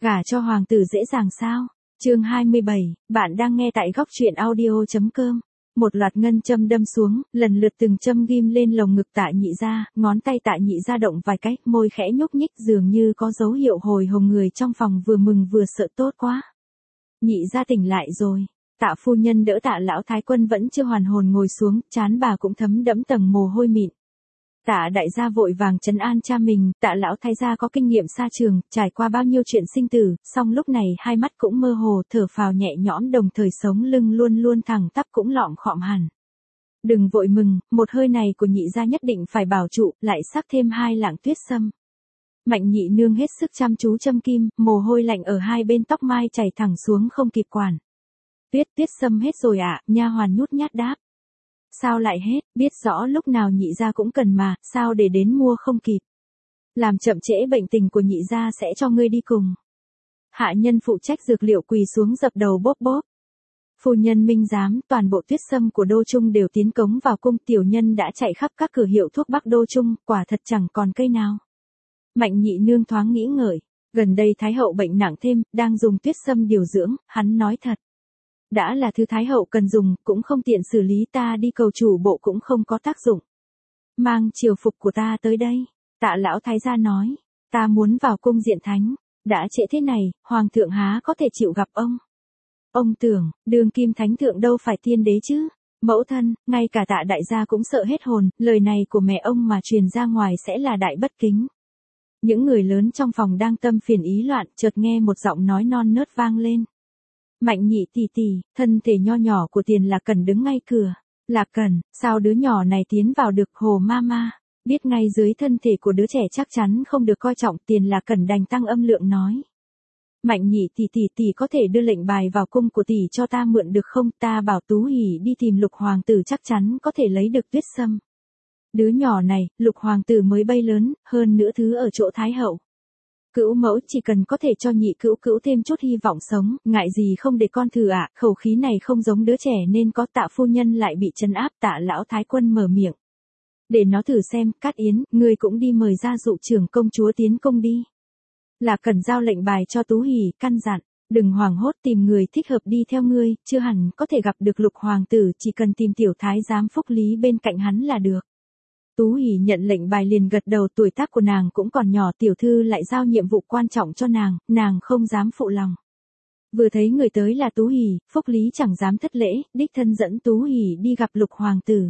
Gả cho hoàng tử dễ dàng sao? Chương 27, bạn đang nghe tại góc truyện audio.com. Một loạt ngân châm đâm xuống, lần lượt từng châm ghim lên lồng ngực Tạ Nhị gia, ngón tay Tạ Nhị gia động vài cái, môi khẽ nhúc nhích dường như có dấu hiệu hồi hộp. Người trong phòng vừa mừng vừa sợ, tốt quá. Nhị gia tỉnh lại rồi. Tạ phu nhân đỡ Tạ lão thái quân vẫn chưa hoàn hồn ngồi xuống, trán bà cũng thấm đẫm tầng mồ hôi mịn. Tạ đại gia vội vàng trấn an cha mình, Tạ lão thái gia có kinh nghiệm xa trường, trải qua bao nhiêu chuyện sinh tử, song lúc này hai mắt cũng mơ hồ, thở phào nhẹ nhõm, đồng thời sống lưng luôn luôn thẳng tắp cũng lọm khọm hẳn. Đừng vội mừng, một hơi này của nhị gia nhất định phải bảo trụ, lại sắc thêm 2 lạng tuyết sâm. Mạnh nhị nương hết sức chăm chú châm kim, mồ hôi lạnh ở hai bên tóc mai chảy thẳng xuống không kịp quản. Tuyết sâm hết rồi ạ, nha hoàn nhút nhát đáp. Sao lại hết, biết rõ lúc nào nhị gia cũng cần mà, sao để đến mua không kịp. Làm chậm trễ bệnh tình của nhị gia sẽ cho ngươi đi cùng. Hạ nhân phụ trách dược liệu quỳ xuống dập đầu bóp bóp. Phu nhân minh giám, toàn bộ tuyết sâm của Đô Trung đều tiến cống vào cung, tiểu nhân đã chạy khắp các cửa hiệu thuốc Bắc Đô Trung, quả thật chẳng còn cây nào. Mạnh nhị nương thoáng nghĩ ngợi, gần đây Thái hậu bệnh nặng thêm, đang dùng tuyết sâm điều dưỡng, hắn nói thật. Đã là thứ Thái hậu cần dùng, cũng không tiện xử lý, ta đi cầu chủ bộ cũng không có tác dụng. Mang triều phục của ta tới đây, Tạ lão thái gia nói, ta muốn vào cung diện thánh, đã trễ thế này, hoàng thượng há có thể chịu gặp ông. Ông tưởng, đường kim thánh thượng đâu phải tiên đế chứ, mẫu thân, ngay cả Tạ đại gia cũng sợ hết hồn, lời này của mẹ ông mà truyền ra ngoài sẽ là đại bất kính. Những người lớn trong phòng đang tâm phiền ý loạn, chợt nghe một giọng nói non nớt vang lên. Mạnh nhị tỷ tỷ, thân thể nho nhỏ của Tiền Lạc Cần đứng ngay cửa. Lạc Cần, sao đứa nhỏ này tiến vào được? Hồ mama, biết ngay dưới thân thể của đứa trẻ chắc chắn không được coi trọng, Tiền Lạc Cần đành tăng âm lượng nói. Mạnh nhị tỷ có thể đưa lệnh bài vào cung của tỷ cho ta mượn được không? Ta bảo Tú Hỷ đi tìm Lục hoàng tử chắc chắn có thể lấy được tuyết sâm. Đứa nhỏ này, Lục hoàng tử mới bay lớn, hơn nữa thứ ở chỗ Thái hậu. Cữu mẫu chỉ cần có thể cho nhị cữu thêm chút hy vọng sống, ngại gì không để con thử ạ, khẩu khí này không giống đứa trẻ nên có. Tạ phu nhân lại bị trấn áp. Tạ lão thái quân mở miệng. Để nó thử xem, Cát Yến, ngươi cũng đi mời ra dụ trưởng công chúa tiến công đi. Là cần giao lệnh bài cho Tú Hỷ, căn dặn, đừng hoảng hốt, tìm người thích hợp đi theo ngươi, chưa hẳn có thể gặp được Lục hoàng tử, chỉ cần tìm tiểu thái giám Phúc Lý bên cạnh hắn là được. Tú Hỷ nhận lệnh bài liền gật đầu, tuổi tác của nàng cũng còn nhỏ, tiểu thư lại giao nhiệm vụ quan trọng cho nàng không dám phụ lòng. Vừa thấy người tới là Tú Hỷ, Phúc Lý chẳng dám thất lễ, đích thân dẫn Tú Hỷ đi gặp Lục hoàng tử.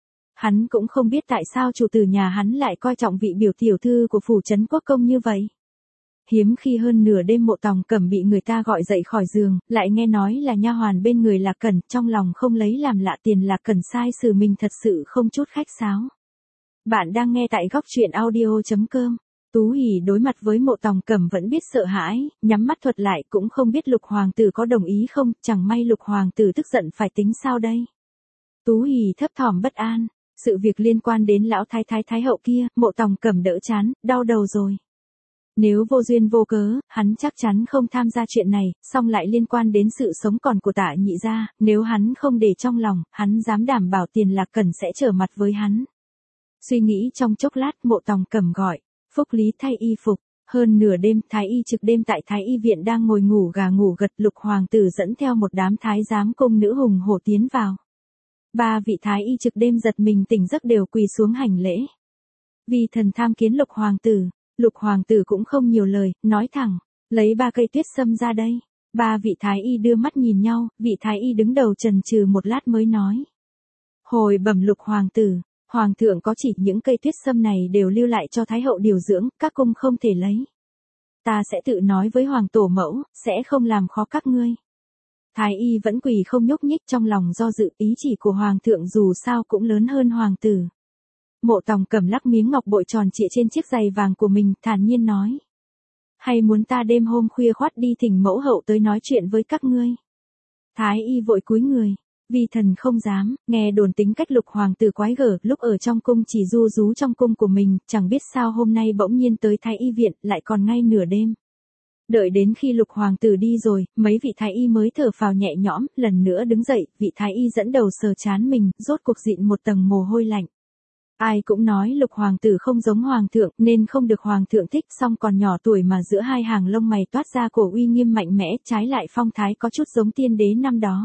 Hắn cũng không biết tại sao chủ tử nhà hắn lại coi trọng vị biểu tiểu thư của phủ trấn quốc công như vậy. Hiếm khi hơn nửa đêm Mộ Tòng Cẩm bị người ta gọi dậy khỏi giường, lại nghe nói là nha hoàn bên người Lạc Cẩn, trong lòng không lấy làm lạ, Tiền Lạc Cẩn sai xử mình thật sự không chút khách sáo. Bạn đang nghe tại góc truyện audio.com. Tú Hỷ đối mặt với Mộ Tòng Cẩm vẫn biết sợ hãi, nhắm mắt thuật lại, cũng không biết Lục hoàng tử có đồng ý không, chẳng may Lục hoàng tử tức giận phải tính sao đây. Tú Hỷ thấp thỏm bất an, sự việc liên quan đến lão thái hậu kia, Mộ Tòng Cẩm đỡ chán, đau đầu rồi. Nếu vô duyên vô cớ, hắn chắc chắn không tham gia chuyện này, song lại liên quan đến sự sống còn của Tạ nhị gia, nếu hắn không để trong lòng, hắn dám đảm bảo Tiền Lạc Cẩn sẽ trở mặt với hắn. Suy nghĩ trong chốc lát, Mộ Tòng Cẩm gọi, Phúc Lý thay y phục. Hơn nửa đêm, thái y trực đêm tại thái y viện đang ngồi ngủ gà ngủ gật, Lục hoàng tử dẫn theo một đám thái giám cung nữ hùng hổ tiến vào. 3 vị thái y trực đêm giật mình tỉnh giấc đều quỳ xuống hành lễ. Vì thần tham kiến Lục hoàng tử cũng không nhiều lời, nói thẳng, lấy 3 cây tuyết sâm ra đây. 3 vị thái y đưa mắt nhìn nhau, vị thái y đứng đầu chần chừ một lát mới nói. Hồi bẩm Lục hoàng tử, hoàng thượng có chỉ những cây tuyết sâm này đều lưu lại cho Thái hậu điều dưỡng, các cung không thể lấy. Ta sẽ tự nói với hoàng tổ mẫu, sẽ không làm khó các ngươi. Thái y vẫn quỳ không nhúc nhích, trong lòng do dự, ý chỉ của hoàng thượng dù sao cũng lớn hơn hoàng tử. Mộ Tòng Cẩm lắc miếng ngọc bội tròn trịa trên chiếc giày vàng của mình, thản nhiên nói. Hay muốn ta đêm hôm khuya khoắt đi thỉnh mẫu hậu tới nói chuyện với các ngươi? Thái y vội cúi người. Vì thần không dám, nghe đồn tính cách Lục hoàng tử quái gở, lúc ở trong cung chỉ ru rú trong cung của mình, chẳng biết sao hôm nay bỗng nhiên tới thái y viện, lại còn ngay nửa đêm. Đợi đến khi Lục hoàng tử đi rồi, mấy vị thái y mới thở phào nhẹ nhõm, lần nữa đứng dậy, vị thái y dẫn đầu sờ trán mình, rốt cuộc dịn một tầng mồ hôi lạnh. Ai cũng nói Lục hoàng tử không giống hoàng thượng nên không được hoàng thượng thích, song còn nhỏ tuổi mà giữa hai hàng lông mày toát ra cổ uy nghiêm mạnh mẽ, trái lại phong thái có chút giống tiên đế năm đó.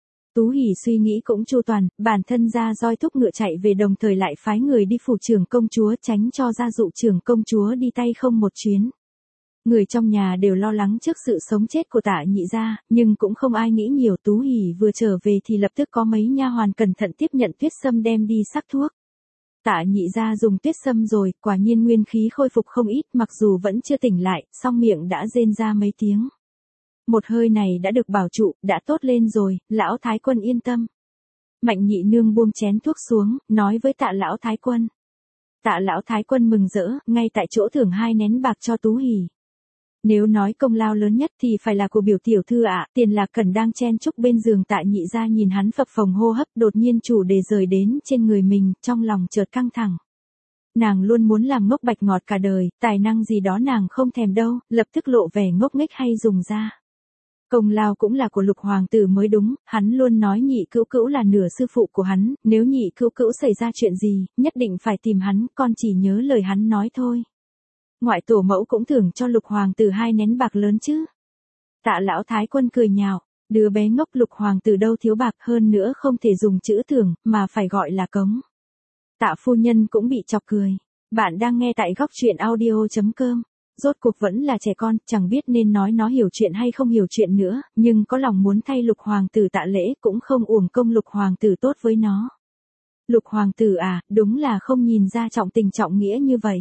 Tú Hỷ suy nghĩ cũng chu toàn, bản thân ra roi thúc ngựa chạy về, đồng thời lại phái người đi phủ trưởng công chúa tránh cho gia dụ trưởng công chúa đi tay không một chuyến. Người trong nhà đều lo lắng trước sự sống chết của Tạ Nhị gia, nhưng cũng không ai nghĩ nhiều. Tú Hỷ vừa trở về thì lập tức có mấy nha hoàn cẩn thận tiếp nhận tuyết sâm đem đi sắc thuốc. Tạ Nhị gia dùng tuyết sâm rồi, quả nhiên nguyên khí khôi phục không ít, mặc dù vẫn chưa tỉnh lại, song miệng đã rên ra mấy tiếng. Một hơi này đã được bảo trụ, đã tốt lên rồi, lão thái quân yên tâm. Mạnh nhị nương buông chén thuốc xuống, nói với Tạ lão thái quân. Tạ lão thái quân mừng rỡ, ngay tại chỗ thưởng 2 nén bạc cho Tú Hỷ. Nếu nói công lao lớn nhất thì phải là của biểu tiểu thư ạ. Tiền Lạc Cẩn đang chen chúc bên giường Tạ Nhị gia nhìn hắn phập phồng hô hấp, đột nhiên chủ đề rời đến trên người mình, trong lòng chợt căng thẳng. Nàng luôn muốn làm ngốc bạch ngọt cả đời, tài năng gì đó nàng không thèm đâu, lập tức lộ vẻ ngốc nghếch hay dùng ra. Công lao cũng là của Lục hoàng tử mới đúng, hắn luôn nói Nhị cữu cữu là nửa sư phụ của hắn, nếu Nhị cữu cữu xảy ra chuyện gì, nhất định phải tìm hắn, con chỉ nhớ lời hắn nói thôi. Ngoại tổ mẫu cũng thưởng cho Lục hoàng tử 2 nén bạc lớn chứ. Tạ lão thái quân cười nhạo, đứa bé ngốc, Lục hoàng tử đâu thiếu bạc, hơn nữa không thể dùng chữ thưởng, mà phải gọi là cống. Tạ phu nhân cũng bị chọc cười. Bạn đang nghe tại góc truyện audio.com. Rốt cuộc vẫn là trẻ con, chẳng biết nên nói nó hiểu chuyện hay không hiểu chuyện nữa, nhưng có lòng muốn thay Lục hoàng tử tạ lễ, cũng không uổng công Lục hoàng tử tốt với nó. Lục hoàng tử à, đúng là không nhìn ra trọng tình trọng nghĩa như vậy.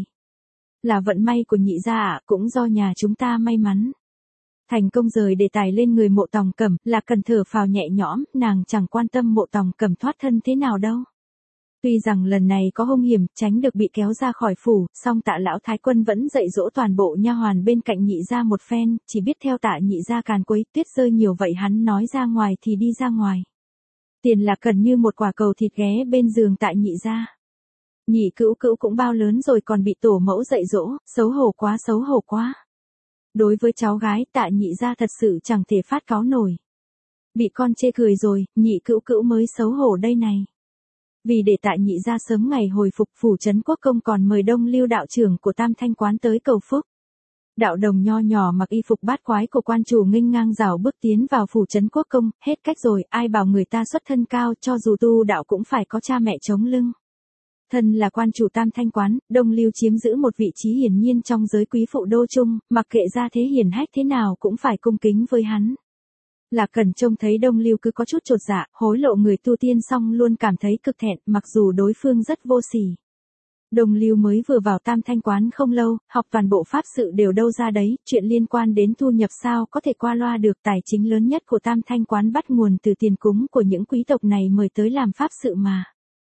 Là vận may của Nhị gia ạ, cũng do nhà chúng ta may mắn. Thành công rời đề tài lên người Mộ Tòng Cẩm, là cần thở phào nhẹ nhõm, nàng chẳng quan tâm Mộ Tòng Cẩm thoát thân thế nào đâu. Tuy rằng lần này có hung hiểm, tránh được bị kéo ra khỏi phủ, song Tạ lão thái quân vẫn dạy dỗ toàn bộ nha hoàn bên cạnh Nhị gia một phen, chỉ biết theo Tạ Nhị gia càn quấy, tuyết rơi nhiều vậy hắn nói ra ngoài thì đi ra ngoài. Tiền Lạc Cẩn như một quả cầu thịt ghé bên giường Tạ Nhị gia. Nhị cữu cữu cũng bao lớn rồi còn bị tổ mẫu dạy dỗ, xấu hổ quá xấu hổ quá. Đối với cháu gái Tạ Nhị gia thật sự chẳng thể phát cáu nổi. Bị con chê cười rồi, Nhị cữu cữu mới xấu hổ đây này. Vì để Tạ Nhị gia sớm ngày hồi phục, phủ trấn Quốc công còn mời Đông Lưu đạo trưởng của Tam Thanh quán tới cầu phúc. Đạo đồng nho nhỏ mặc y phục bát quái của quan chủ nghênh ngang rảo bước tiến vào phủ trấn Quốc công, hết cách rồi, ai bảo người ta xuất thân cao, cho dù tu đạo cũng phải có cha mẹ chống lưng. Thân là quan chủ Tam Thanh quán, Đông Lưu chiếm giữ một vị trí hiển nhiên trong giới quý phụ đô trung, mặc kệ ra thế hiển hách thế nào cũng phải cung kính với hắn. Lạc Cẩn trông thấy Đông Lưu cứ có chút chột dạ, hối lộ người tu tiên xong luôn cảm thấy cực thẹn, mặc dù đối phương rất vô sỉ. Đông Lưu mới vừa vào Tam Thanh quán không lâu, học toàn bộ pháp sự đều đâu ra đấy, chuyện liên quan đến thu nhập sao có thể qua loa được. Tài chính lớn nhất của Tam Thanh quán bắt nguồn từ tiền cúng của những quý tộc này mời tới làm pháp sự mà.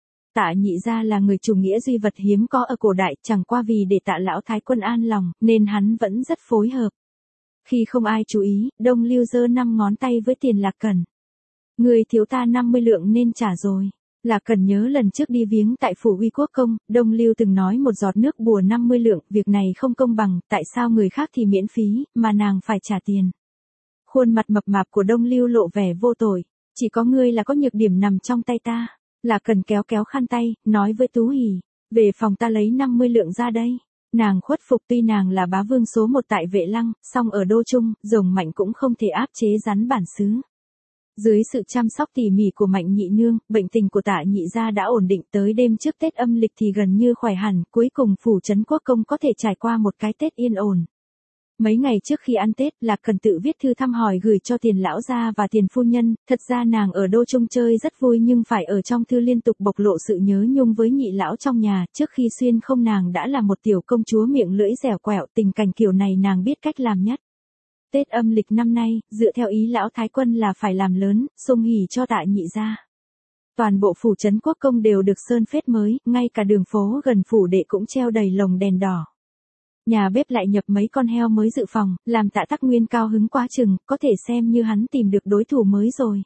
Tạ Nhị gia là người chủ nghĩa duy vật hiếm có ở cổ đại, chẳng qua vì để Tạ lão thái quân an lòng, nên hắn vẫn rất phối hợp. Khi không ai chú ý, Đông Lưu giơ 5 ngón tay với Tiền Lạc Cẩn. Người thiếu ta 50 lượng nên trả rồi. Lạc Cẩn nhớ lần trước đi viếng tại phủ Uy Quốc công, Đông Lưu từng nói một giọt nước bùa 50 lượng, việc này không công bằng, tại sao người khác thì miễn phí, mà nàng phải trả tiền. Khuôn mặt mập mạp của Đông Lưu lộ vẻ vô tội, chỉ có ngươi là có nhược điểm nằm trong tay ta. Lạc Cẩn kéo kéo khăn tay, nói với Tú Hỷ, về phòng ta lấy 50 lượng ra đây. Nàng khuất phục, tuy nàng là bá vương số 1 tại Vệ Lăng, song ở đô trung, rồng Mạnh cũng không thể áp chế rắn bản xứ. Dưới sự chăm sóc tỉ mỉ của Mạnh nhị nương, bệnh tình của Tạ Nhị gia đã ổn định, tới đêm trước Tết âm lịch thì gần như khỏe hẳn, cuối cùng phủ trấn Quốc công có thể trải qua một cái Tết yên ổn. Mấy ngày trước khi ăn Tết, Lạc Cẩn tự viết thư thăm hỏi gửi cho Tiền lão gia và Tiền phu nhân, thật ra nàng ở đô trung chơi rất vui nhưng phải ở trong thư liên tục bộc lộ sự nhớ nhung với nhị lão trong nhà, trước khi xuyên không nàng đã là một tiểu công chúa miệng lưỡi dẻo quẹo, tình cảnh kiểu này nàng biết cách làm nhất. Tết âm lịch năm nay, dựa theo ý lão thái quân là phải làm lớn, sung hỉ cho Tạ Nhị gia. Toàn bộ phủ trấn Quốc công đều được sơn phết mới, ngay cả đường phố gần phủ đệ cũng treo đầy lồng đèn đỏ. Nhà bếp lại nhập mấy con heo mới dự phòng, làm Tạ Tắc Nguyên cao hứng quá chừng, có thể xem như hắn tìm được đối thủ mới rồi.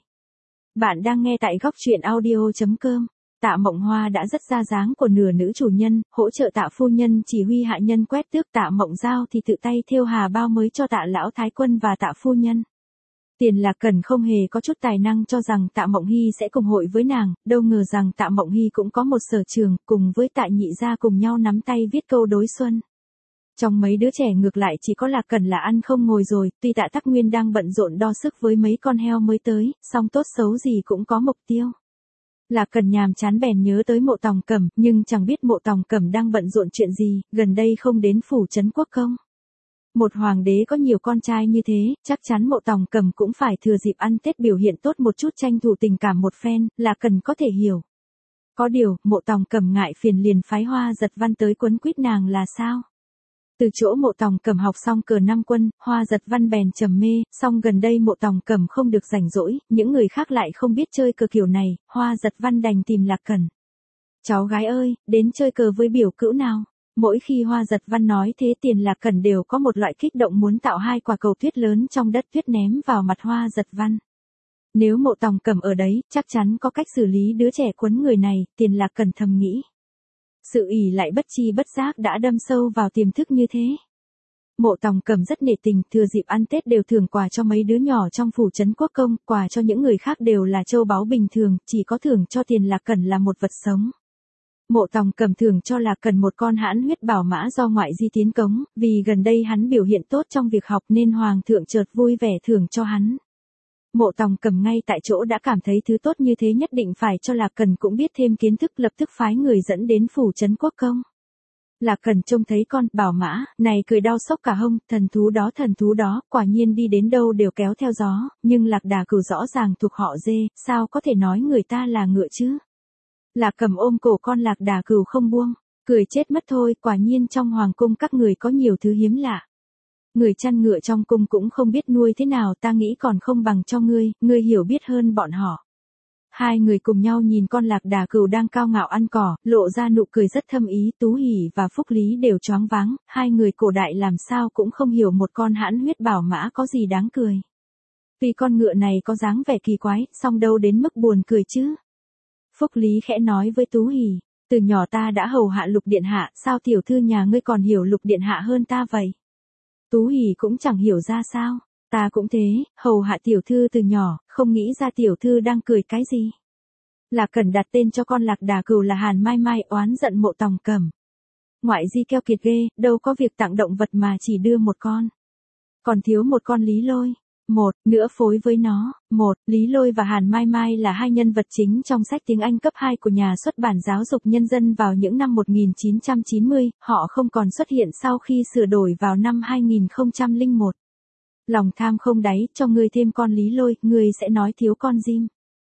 Bạn đang nghe tại góc truyện audio.com. Tạ Mộng Hoa đã rất ra dáng của nửa nữ chủ nhân, hỗ trợ Tạ phu nhân chỉ huy hạ nhân quét tước. Tạ Mộng Giao thì tự tay thêu hà bao mới cho Tạ lão thái quân và Tạ phu nhân. Tiền Lạc Cần không hề có chút tài năng cho rằng Tạ Mộng Hy sẽ cùng hội với nàng, đâu ngờ rằng Tạ Mộng Hy cũng có một sở trường, cùng với Tạ Nhị gia cùng nhau nắm tay viết câu đối xuân. Trong mấy đứa trẻ ngược lại chỉ có Lạc Cần là ăn không ngồi rồi, tuy Tạ Tắc Nguyên đang bận rộn đo sức với mấy con heo mới tới, song tốt xấu gì cũng có mục tiêu. Lạc Cần nhàm chán bèn nhớ tới Mộ Tòng Cẩm, nhưng chẳng biết Mộ Tòng Cẩm đang bận rộn chuyện gì, gần đây không đến phủ trấn quốc công. Một hoàng đế có nhiều con trai như thế, chắc chắn Mộ Tòng Cẩm cũng phải thừa dịp ăn Tết biểu hiện tốt một chút tranh thủ tình cảm một phen, Lạc Cần có thể hiểu. Có điều, Mộ Tòng Cẩm ngại phiền liền phái Hoa Giật Văn tới quấn quýt nàng là sao? Từ chỗ Mộ Tòng Cẩm học xong cờ năm quân, Hoa Giật Văn bèn trầm mê, song gần đây Mộ Tòng Cẩm không được rảnh rỗi, những người khác lại không biết chơi cờ kiểu này, Hoa Giật Văn đành tìm Lạc Cần. Cháu gái ơi, đến chơi cờ với biểu cữu nào? Mỗi khi Hoa Giật Văn nói thế Tiền Lạc Cần đều có một loại kích động muốn tạo hai quả cầu tuyết lớn trong đất tuyết ném vào mặt Hoa Giật Văn. Nếu Mộ Tòng Cẩm ở đấy, chắc chắn có cách xử lý đứa trẻ quấn người này, Tiền Lạc Cần thầm nghĩ. Sự ỷ lại bất chi bất giác đã đâm sâu vào tiềm thức như thế. Mộ Tòng Cẩm rất nể tình, thừa dịp ăn Tết đều thưởng quà cho mấy đứa nhỏ trong phủ trấn quốc công, quà cho những người khác đều là châu báu bình thường, chỉ có thưởng cho Tiền Lạc Cần là một vật sống. Mộ Tòng Cẩm thưởng cho Lạc Cần một con hãn huyết bảo mã do ngoại di tiến cống, vì gần đây hắn biểu hiện tốt trong việc học nên hoàng thượng chợt vui vẻ thưởng cho hắn. Mộ Tòng Cẩm ngay tại chỗ đã cảm thấy thứ tốt như thế nhất định phải cho Lạc Cần cũng biết thêm kiến thức, lập tức phái người dẫn đến phủ trấn quốc công. Lạc Cần trông thấy con bảo mã này cười đau sốc cả hông, thần thú đó, quả nhiên đi đến đâu đều kéo theo gió, nhưng Lạc Đà Cửu rõ ràng thuộc họ Dê, sao có thể nói người ta là ngựa chứ? Lạc Cầm ôm cổ con Lạc Đà Cửu không buông, cười chết mất thôi, quả nhiên trong hoàng cung các người có nhiều thứ hiếm lạ. Người chăn ngựa trong cung cũng không biết nuôi thế nào, ta nghĩ còn không bằng cho ngươi hiểu biết hơn bọn họ. Hai người cùng nhau nhìn con Lạc Đà Cửu đang cao ngạo ăn cỏ, lộ ra nụ cười rất thâm ý, Tú Hỷ và Phúc Lý đều choáng váng, hai người cổ đại làm sao cũng không hiểu một con hãn huyết bảo mã có gì đáng cười. Vì con ngựa này có dáng vẻ kỳ quái, song đâu đến mức buồn cười chứ. Phúc Lý khẽ nói với Tú Hỷ, từ nhỏ ta đã hầu hạ Lục điện hạ, sao tiểu thư nhà ngươi còn hiểu Lục điện hạ hơn ta vậy? Tú Hỷ cũng chẳng hiểu ra sao, ta cũng thế, hầu hạ tiểu thư từ nhỏ, không nghĩ ra tiểu thư đang cười cái gì. Lạc Cần đặt tên cho con Lạc Đà Cửu là Hàn Mai Mai, oán giận Mộ Tòng Cẩm. Ngoại di keo kiệt ghê, đâu có việc tặng động vật mà chỉ đưa một con. Còn thiếu một con Lý Lôi. Một nữa phối với nó. Lý Lôi và Hàn Mai Mai là hai nhân vật chính trong sách tiếng Anh cấp 2 của nhà xuất bản Giáo dục Nhân dân vào những năm 1990, họ không còn xuất hiện sau khi sửa đổi vào năm 2001. Lòng tham không đáy, cho ngươi thêm con Lý Lôi, ngươi sẽ nói thiếu con Jim.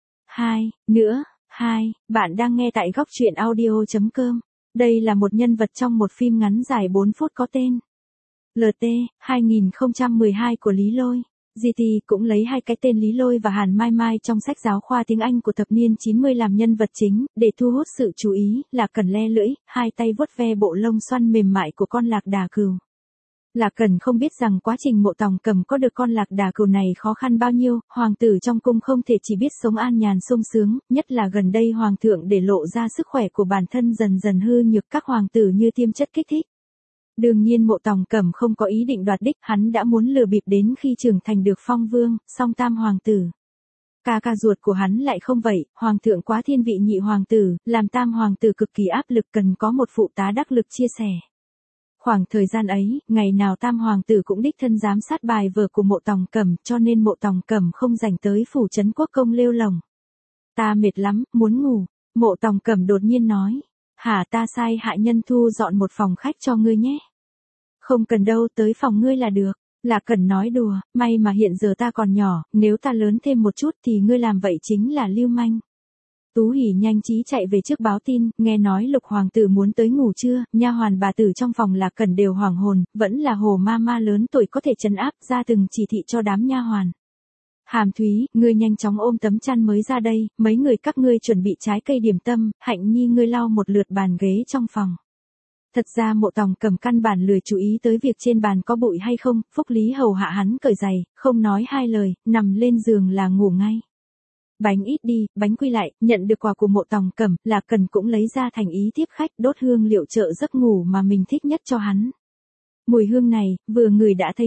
Bạn đang nghe tại góc truyện audio.com. Đây là một nhân vật trong một phim ngắn dài 4 phút có tên LT 2012 của Lý Lôi. GT cũng lấy hai cái tên Lý Lôi và Hàn Mai Mai trong sách giáo khoa tiếng Anh của thập niên 90 làm nhân vật chính, để thu hút sự chú ý, Lạc Cần le lưỡi, hai tay vuốt ve bộ lông xoăn mềm mại của con Lạc Đà Cửu. Lạc Cần không biết rằng quá trình Mộ Tòng Cẩm có được con Lạc Đà Cửu này khó khăn bao nhiêu, hoàng tử trong cung không thể chỉ biết sống an nhàn sung sướng, nhất là gần đây hoàng thượng để lộ ra sức khỏe của bản thân dần dần hư nhược, các hoàng tử như tiêm chất kích thích. Đương nhiên Mộ Tòng Cẩm không có ý định đoạt đích, hắn đã muốn lừa bịp đến khi trưởng thành được phong vương, song tam hoàng tử. Ca ruột của hắn lại không vậy, hoàng thượng quá thiên vị nhị hoàng tử, làm tam hoàng tử cực kỳ áp lực, cần có một phụ tá đắc lực chia sẻ. Khoảng thời gian ấy, ngày nào tam hoàng tử cũng đích thân giám sát bài vở của Mộ Tòng Cẩm, cho nên Mộ Tòng Cẩm không rảnh tới phủ trấn quốc công lêu lồng. Ta mệt lắm, muốn ngủ. Mộ Tòng Cẩm đột nhiên nói. Hả, ta sai hạ nhân thu dọn một phòng khách cho ngươi nhé. Không cần đâu, tới phòng ngươi là được. Lạc Cần nói đùa, may mà hiện giờ ta còn nhỏ, nếu ta lớn thêm một chút thì ngươi làm vậy chính là lưu manh. Tú Hỷ nhanh trí chạy về trước báo tin, nghe nói Lục hoàng tử muốn tới ngủ trưa, nha hoàn bà tử trong phòng Lạc Cần đều hoảng hồn, vẫn là Hồ ma lớn tuổi có thể trấn áp, ra từng chỉ thị cho đám nha hoàn. Hàm Thúy, ngươi nhanh chóng ôm tấm chăn mới ra đây, mấy người các ngươi chuẩn bị trái cây điểm tâm, Hạnh Nhi ngươi lau một lượt bàn ghế trong phòng. Thật ra Mộ Tòng Cẩm căn bản lười chú ý tới việc trên bàn có bụi hay không, Phúc Lý hầu hạ hắn cởi giày, không nói hai lời, nằm lên giường là ngủ ngay. Bánh ít đi, bánh quy lại, nhận được quà của Mộ Tòng Cẩm, Lạc Cần cũng lấy ra thành ý tiếp khách, đốt hương liệu trợ giấc ngủ mà mình thích nhất cho hắn. Mùi hương này, vừa ngửi đã thấy mệt.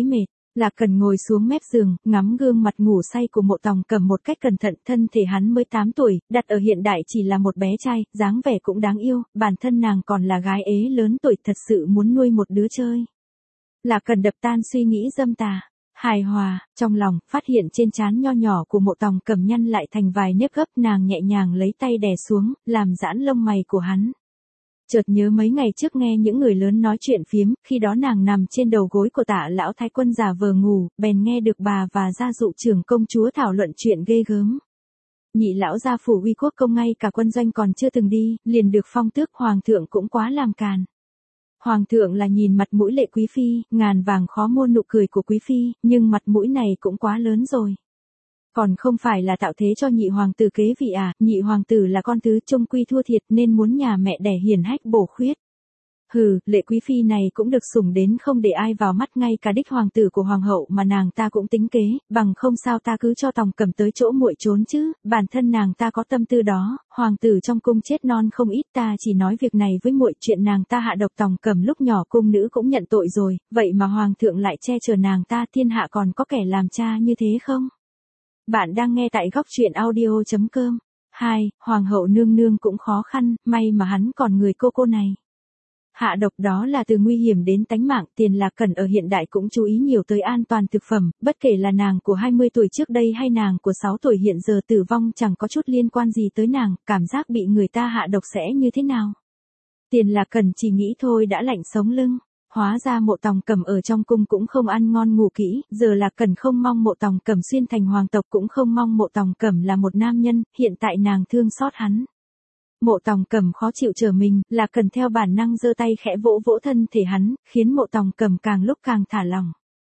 Lạc Cần ngồi xuống mép giường, ngắm gương mặt ngủ say của Mộ Tòng Cầm một cách cẩn thận, thân thể hắn mới 8 tuổi, đặt ở hiện đại chỉ là một bé trai, dáng vẻ cũng đáng yêu, bản thân nàng còn là gái ế lớn tuổi, thật sự muốn nuôi một đứa chơi. Lạc Cần đập tan suy nghĩ dâm tà, hài hòa, trong lòng, phát hiện trên trán nho nhỏ của Mộ Tòng Cầm nhăn lại thành vài nếp gấp, nàng nhẹ nhàng lấy tay đè xuống, làm giãn lông mày của hắn. Chợt nhớ mấy ngày trước nghe những người lớn nói chuyện phiếm, khi đó nàng nằm trên đầu gối của Tạ lão thái quân giả vờ ngủ, bèn nghe được bà và gia dụ trưởng công chúa thảo luận chuyện ghê gớm. Nhị lão gia phủ uy quốc công ngay cả quân doanh còn chưa từng đi, liền được phong tước, hoàng thượng cũng quá làm càn. Hoàng thượng là nhìn mặt mũi lệ quý phi, ngàn vàng khó mua nụ cười của quý phi, nhưng mặt mũi này cũng quá lớn rồi. Còn không phải là tạo thế cho nhị hoàng tử kế vị à, nhị hoàng tử là con thứ trung quy thua thiệt nên muốn nhà mẹ đẻ hiền hách bổ khuyết. Hừ, lệ quý phi này cũng được sủng đến không để ai vào mắt, ngay cả đích hoàng tử của hoàng hậu mà nàng ta cũng tính kế, bằng không sao ta cứ cho Tòng Cầm tới chỗ muội trốn chứ, bản thân nàng ta có tâm tư đó, hoàng tử trong cung chết non không ít, ta chỉ nói việc này với muội, chuyện nàng ta hạ độc Tòng Cầm lúc nhỏ cung nữ cũng nhận tội rồi, vậy mà hoàng thượng lại che chở nàng ta, thiên hạ còn có kẻ làm cha như thế không? Bạn đang nghe tại góc truyện audio.com. 2. Hoàng hậu nương nương cũng khó khăn, may mà hắn còn người cô này. Hạ độc đó là từ nguy hiểm đến tánh mạng, Tiền Lạc Cần ở hiện đại cũng chú ý nhiều tới an toàn thực phẩm, bất kể là nàng của 20 tuổi trước đây hay nàng của 6 tuổi hiện giờ tử vong chẳng có chút liên quan gì tới nàng, cảm giác bị người ta hạ độc sẽ như thế nào. Tiền Lạc Cần chỉ nghĩ thôi đã lạnh sống lưng. Hóa ra Mộ Tòng Cầm ở trong cung cũng không ăn ngon ngủ kỹ, giờ Lạc Cần không mong Mộ Tòng Cầm xuyên thành hoàng tộc, cũng không mong Mộ Tòng Cầm là một nam nhân, hiện tại nàng thương xót hắn. Mộ Tòng Cầm khó chịu trở mình, Lạc Cần theo bản năng giơ tay khẽ vỗ vỗ thân thể hắn, khiến Mộ Tòng Cầm càng lúc càng thả lỏng.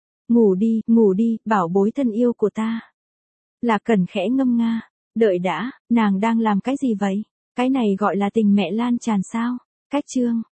Ngủ đi, bảo bối thân yêu của ta. Lạc Cần khẽ ngâm nga, đợi đã, nàng đang làm cái gì vậy? Cái này gọi là tình mẹ lan tràn sao? Cách chương